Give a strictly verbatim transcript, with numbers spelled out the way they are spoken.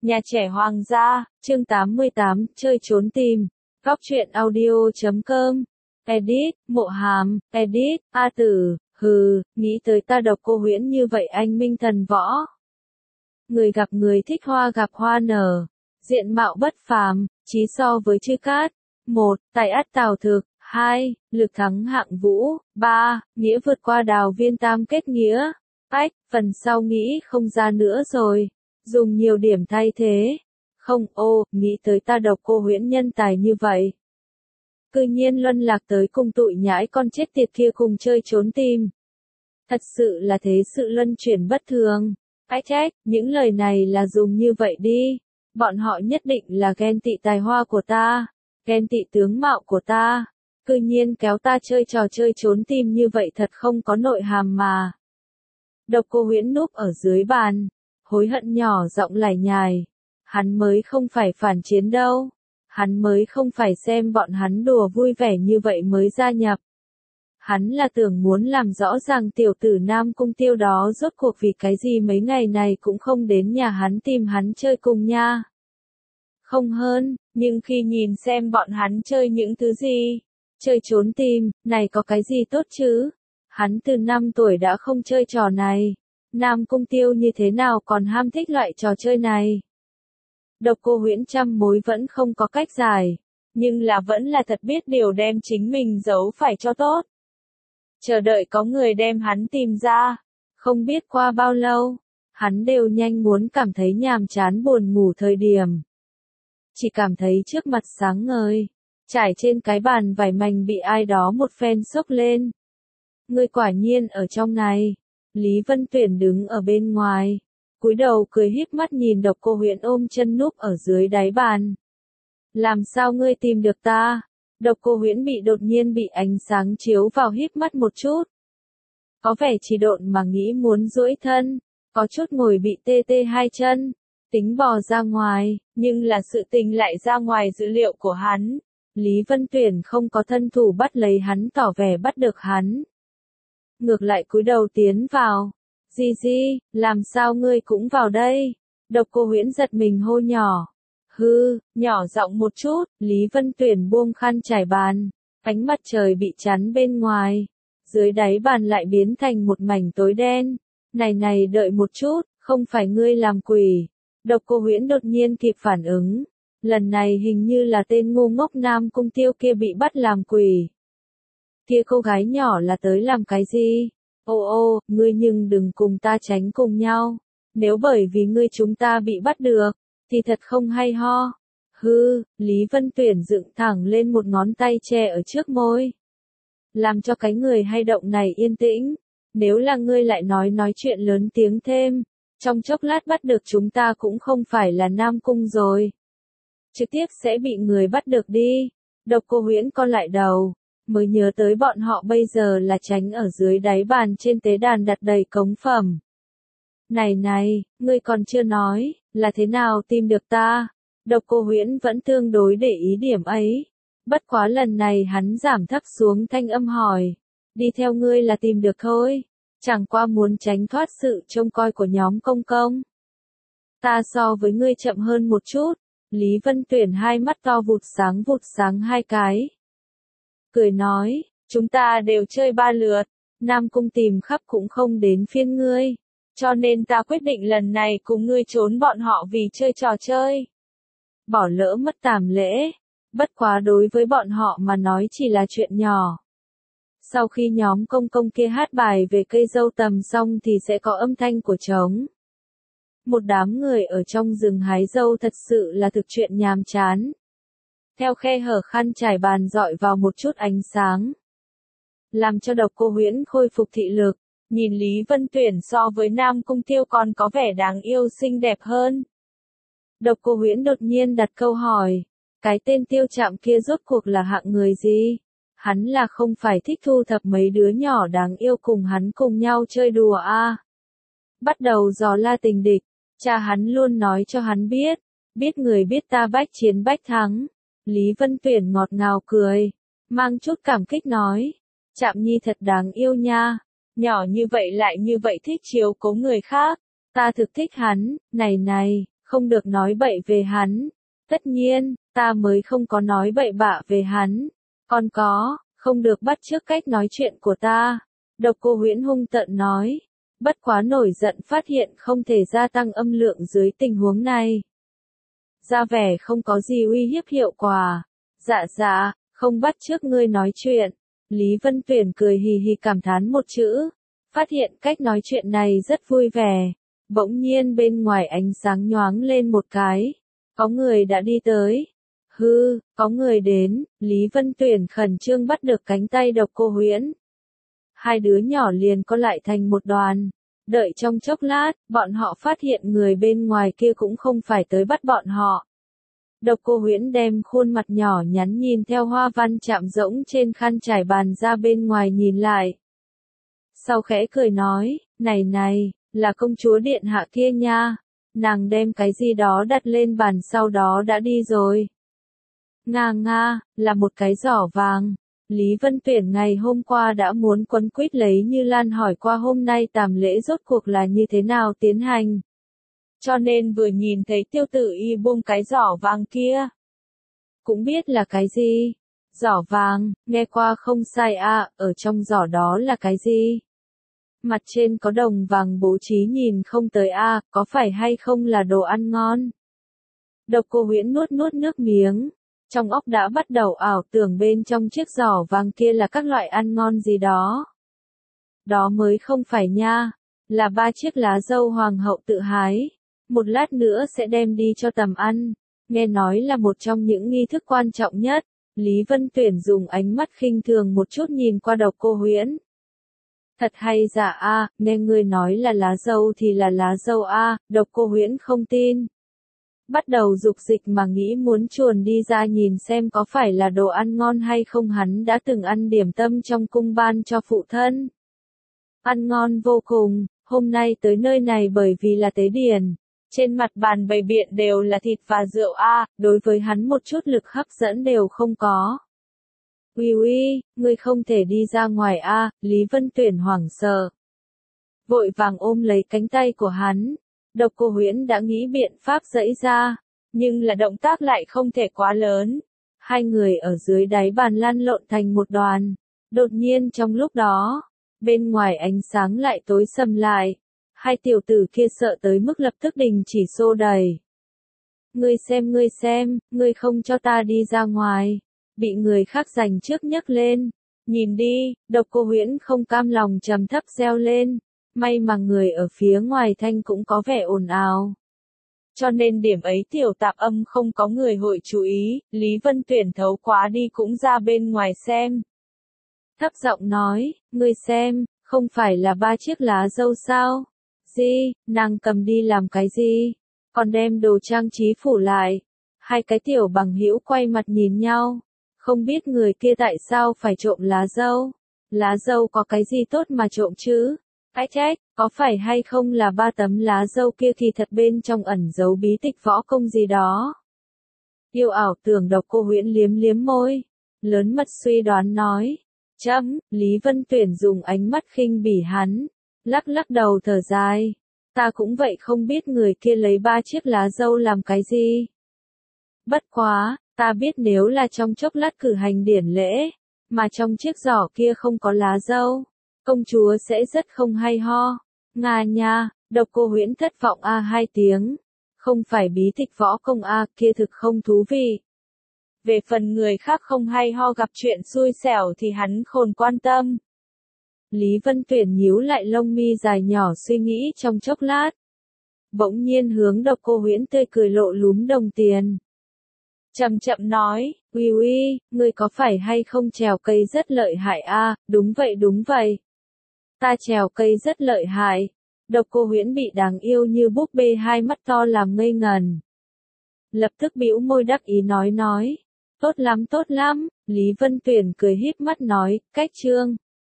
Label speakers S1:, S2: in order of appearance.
S1: Nhà trẻ Hoàng gia, chương tám mươi tám, chơi trốn tìm. Góc truyện audio chấm com. Edit, Mộ Hàm, edit, A Tử, hừ, nghĩ tới ta độc cô huyễn như vậy anh minh thần võ. Người gặp người thích hoa gặp hoa nở. Diện mạo bất phàm, chí so với chư cát. một. Tài ắt tào thực. hai. Lực thắng hạng vũ. ba. Nghĩa vượt qua đào viên tam kết nghĩa. Ách, phần sau nghĩ không ra nữa rồi. Dùng nhiều điểm thay thế. Không, ô, nghĩ tới ta độc cô huyễn nhân tài như vậy. Cư nhiên luân lạc tới cùng tụi nhãi con chết tiệt kia cùng chơi trốn tìm. Thật sự là thế sự luân chuyển bất thường. Ách trách, những lời này là dùng như vậy đi. Bọn họ nhất định là ghen tị tài hoa của ta. Ghen tị tướng mạo của ta. Cư nhiên kéo ta chơi trò chơi trốn tìm như vậy thật không có nội hàm mà. Độc cô huyễn núp ở dưới bàn. Hối hận nhỏ giọng lải nhải. Hắn mới không phải phản chiến đâu. Hắn mới không phải xem bọn hắn đùa vui vẻ như vậy mới gia nhập. Hắn là tưởng muốn làm rõ ràng tiểu tử Nam Cung Tiêu đó rốt cuộc vì cái gì mấy ngày này cũng không đến nhà hắn tìm hắn chơi cùng nha. Không hơn, nhưng khi nhìn xem bọn hắn chơi những thứ gì, chơi trốn tìm, này có cái gì tốt chứ? Hắn từ năm tuổi đã không chơi trò này. Nam Cung Tiêu như thế nào còn ham thích loại trò chơi này? Độc cô huyễn trăm mối vẫn không có cách giải, nhưng là vẫn là thật biết điều đem chính mình giấu phải cho tốt. Chờ đợi có người đem hắn tìm ra, không biết qua bao lâu, hắn đều nhanh muốn cảm thấy nhàm chán buồn ngủ thời điểm. Chỉ cảm thấy trước mặt sáng ngời, trải trên cái bàn vải mảnh bị ai đó một phen xốc lên. Người quả nhiên ở trong này. Lý Vân Tuyển đứng ở bên ngoài, cúi đầu cười híp mắt nhìn độc cô huyễn ôm chân núp ở dưới đáy bàn. Làm sao ngươi tìm được ta? Độc cô huyễn bị đột nhiên bị ánh sáng chiếu vào híp mắt một chút. Có vẻ chỉ độn mà nghĩ muốn duỗi thân, có chút ngồi bị tê tê hai chân, tính bò ra ngoài, nhưng là sự tình lại ra ngoài dữ liệu của hắn. Lý Vân Tuyển không có thân thủ bắt lấy hắn tỏ vẻ bắt được hắn. Ngược lại cúi đầu tiến vào. Di Di, làm sao ngươi cũng vào đây? Độc cô huyễn giật mình hô nhỏ. Hư, nhỏ giọng một chút, Lý Vân Tuyển buông khăn trải bàn. Ánh mặt trời bị chắn bên ngoài. Dưới đáy bàn lại biến thành một mảnh tối đen. Này này đợi một chút, không phải ngươi làm quỷ. Độc cô huyễn đột nhiên kịp phản ứng. Lần này hình như là tên ngu ngốc Nam Cung Tiêu kia bị bắt làm quỷ. Kia cô gái nhỏ là tới làm cái gì? Ô ô, ngươi nhưng đừng cùng ta tránh cùng nhau. Nếu bởi vì ngươi chúng ta bị bắt được, thì thật không hay ho. Hư, Lý Vân Tuyển dựng thẳng lên một ngón tay che ở trước môi. Làm cho cái người hay động này yên tĩnh. Nếu là ngươi lại nói nói chuyện lớn tiếng thêm, trong chốc lát bắt được chúng ta cũng không phải là Nam Cung rồi. Trực tiếp sẽ bị người bắt được đi. Độc cô huyễn co lại đầu. Mới nhớ tới bọn họ bây giờ là tránh ở dưới đáy bàn trên tế đàn đặt đầy cống phẩm. Này này, ngươi còn chưa nói, là thế nào tìm được ta? Độc cô huyễn vẫn tương đối để ý điểm ấy. Bất quá lần này hắn giảm thấp xuống thanh âm hỏi. Đi theo ngươi là tìm được thôi. Chẳng qua muốn tránh thoát sự trông coi của nhóm công công. Ta so với ngươi chậm hơn một chút. Lý Vân Tuyển hai mắt to vụt sáng vụt sáng hai cái. Cười nói, chúng ta đều chơi ba lượt, Nam Cung tìm khắp cũng không đến phiên ngươi, cho nên ta quyết định lần này cùng ngươi trốn bọn họ vì chơi trò chơi. Bỏ lỡ mất tàm lễ, bất quá đối với bọn họ mà nói chỉ là chuyện nhỏ. Sau khi nhóm công công kia hát bài về cây dâu tầm xong thì sẽ có âm thanh của trống. Một đám người ở trong rừng hái dâu thật sự là thực chuyện nhàm chán. Theo khe hở khăn trải bàn dọi vào một chút ánh sáng. Làm cho độc cô huyễn khôi phục thị lực, nhìn Lý Vân Tuyển so với Nam Cung Tiêu còn có vẻ đáng yêu xinh đẹp hơn. Độc cô huyễn đột nhiên đặt câu hỏi, cái tên Tiêu Trạm kia rốt cuộc là hạng người gì? Hắn là không phải thích thu thập mấy đứa nhỏ đáng yêu cùng hắn cùng nhau chơi đùa à? Bắt đầu dò la tình địch, cha hắn luôn nói cho hắn biết, biết người biết ta bách chiến bách thắng. Lý Vân Tuyển ngọt ngào cười, mang chút cảm kích nói, Trạm Nhi thật đáng yêu nha, nhỏ như vậy lại như vậy thích chiếu cố người khác, ta thực thích hắn, này này, không không được nói bậy về hắn. Tất nhiên, ta mới không có nói bậy bạ về hắn. Còn có, không được bắt chước cách nói chuyện của ta. Độc Cô Huyễn hung tợn nói. Bất quá nổi giận phát hiện không thể gia tăng âm lượng dưới tình huống này. Ra vẻ không có gì uy hiếp hiệu quả. Dạ dạ, không bắt chước ngươi nói chuyện. Lý Vân Tuyển cười hì hì cảm thán một chữ. Phát hiện cách nói chuyện này rất vui vẻ. Bỗng nhiên bên ngoài ánh sáng nhoáng lên một cái. Có người đã đi tới. Hư, có người đến. Lý Vân Tuyển khẩn trương bắt được cánh tay Độc Cô Huyễn. Hai đứa nhỏ liền co lại thành một đoàn. Đợi trong chốc lát, bọn họ phát hiện người bên ngoài kia cũng không phải tới bắt bọn họ. Độc Cô Huyễn đem khuôn mặt nhỏ nhắn nhìn theo hoa văn chạm rỗng trên khăn trải bàn ra bên ngoài nhìn lại. Sau khẽ cười nói, này này, là công chúa điện hạ kia nha. Nàng đem cái gì đó đặt lên bàn sau đó đã đi rồi. Nga nga, là một cái giỏ vàng. Lý Vân Tuyển ngày hôm qua đã muốn quấn quýt lấy Như Lan hỏi qua hôm nay tàm lễ rốt cuộc là như thế nào tiến hành. Cho nên vừa nhìn thấy tiêu tử y buông cái giỏ vàng kia. Cũng biết là cái gì. Giỏ vàng, nghe qua không sai à, ở trong giỏ đó là cái gì? Mặt trên có đồng vàng bố trí nhìn không tới a, có phải hay không là đồ ăn ngon? Độc Cô Huyễn nuốt nuốt nước miếng, trong óc đã bắt đầu ảo tưởng bên trong chiếc giỏ vàng kia là các loại ăn ngon gì đó. Đó mới không phải nha, là ba chiếc lá dâu hoàng hậu tự hái, một lát nữa sẽ đem đi cho tầm ăn, nghe nói là một trong những nghi thức quan trọng nhất. Lý Vân Tuyển dùng ánh mắt khinh thường một chút nhìn qua Độc Cô Huyễn. Thật hay giả a, nghe ngươi nói là lá dâu thì là lá dâu a, Độc Cô Huyễn không tin. Bắt đầu dục dịch mà nghĩ muốn chuồn đi ra nhìn xem có phải là đồ ăn ngon hay không, hắn đã từng ăn điểm tâm trong cung ban cho phụ thân. Ăn ngon vô cùng, hôm nay tới nơi này bởi vì là tế điển. Trên mặt bàn bày biện đều là thịt và rượu a, đối với hắn một chút lực hấp dẫn đều không có. Uy uy, ngươi không thể đi ra ngoài a, Lý Vân Tuyển hoảng sợ. Vội vàng ôm lấy cánh tay của hắn. Độc Cô Huyễn đã nghĩ biện pháp giãy ra, nhưng là động tác lại không thể quá lớn. Hai người ở dưới đáy bàn lăn lộn thành một đoàn. Đột nhiên trong lúc đó, bên ngoài ánh sáng lại tối sầm lại. Hai tiểu tử kia sợ tới mức lập tức đình chỉ xô đẩy. Ngươi xem ngươi xem, ngươi không cho ta đi ra ngoài. Bị người khác giành trước nhấc lên. Nhìn đi, Độc Cô Huyễn không cam lòng trầm thấp reo lên. May mà người ở phía ngoài thanh cũng có vẻ ồn ào. Cho nên điểm ấy tiểu tạp âm không có người hội chú ý, Lý Vân Tuyển thấu quá đi cũng ra bên ngoài xem. Thấp giọng nói, ngươi xem, không phải là ba chiếc lá dâu sao? Gì, nàng cầm đi làm cái gì? Còn đem đồ trang trí phủ lại. Hai cái tiểu bằng hữu quay mặt nhìn nhau. Không biết người kia tại sao phải trộm lá dâu. Lá dâu có cái gì tốt mà trộm chứ? Ách trách, có phải hay không là ba tấm lá dâu kia thì thật bên trong ẩn giấu bí tịch võ công gì đó? Yêu ảo tưởng Độc Cô Huyễn liếm liếm môi. Lớn mật suy đoán nói. Chấm, Lý Vân Tuyển dùng ánh mắt khinh bỉ hắn. Lắc lắc đầu thở dài. Ta cũng vậy không biết người kia lấy ba chiếc lá dâu làm cái gì. Bất quá, ta biết nếu là trong chốc lát cử hành điển lễ, mà trong chiếc giỏ kia không có lá dâu, công chúa sẽ rất không hay ho. Nga nha, Độc Cô Huyễn thất vọng a hai tiếng. Không phải bí tịch võ công a, kia thực không thú vị. Về phần người khác không hay ho gặp chuyện xui xẻo thì hắn khôn quan tâm. Lý Vân Tuyển nhíu lại lông mi dài nhỏ suy nghĩ trong chốc lát. Bỗng nhiên hướng Độc Cô Huyễn tươi cười lộ lúm đồng tiền. Chậm chậm nói, uy uy, ngươi có phải hay không trèo cây rất lợi hại a? Đúng vậy đúng vậy. Ta trèo cây rất lợi hại. Độc Cô Huyễn bị đáng yêu như búp bê hai mắt to làm ngây ngần. Lập tức bĩu môi đắc ý nói nói. Tốt lắm tốt lắm, Lý Vân Tuyển cười híp mắt nói, cách chương.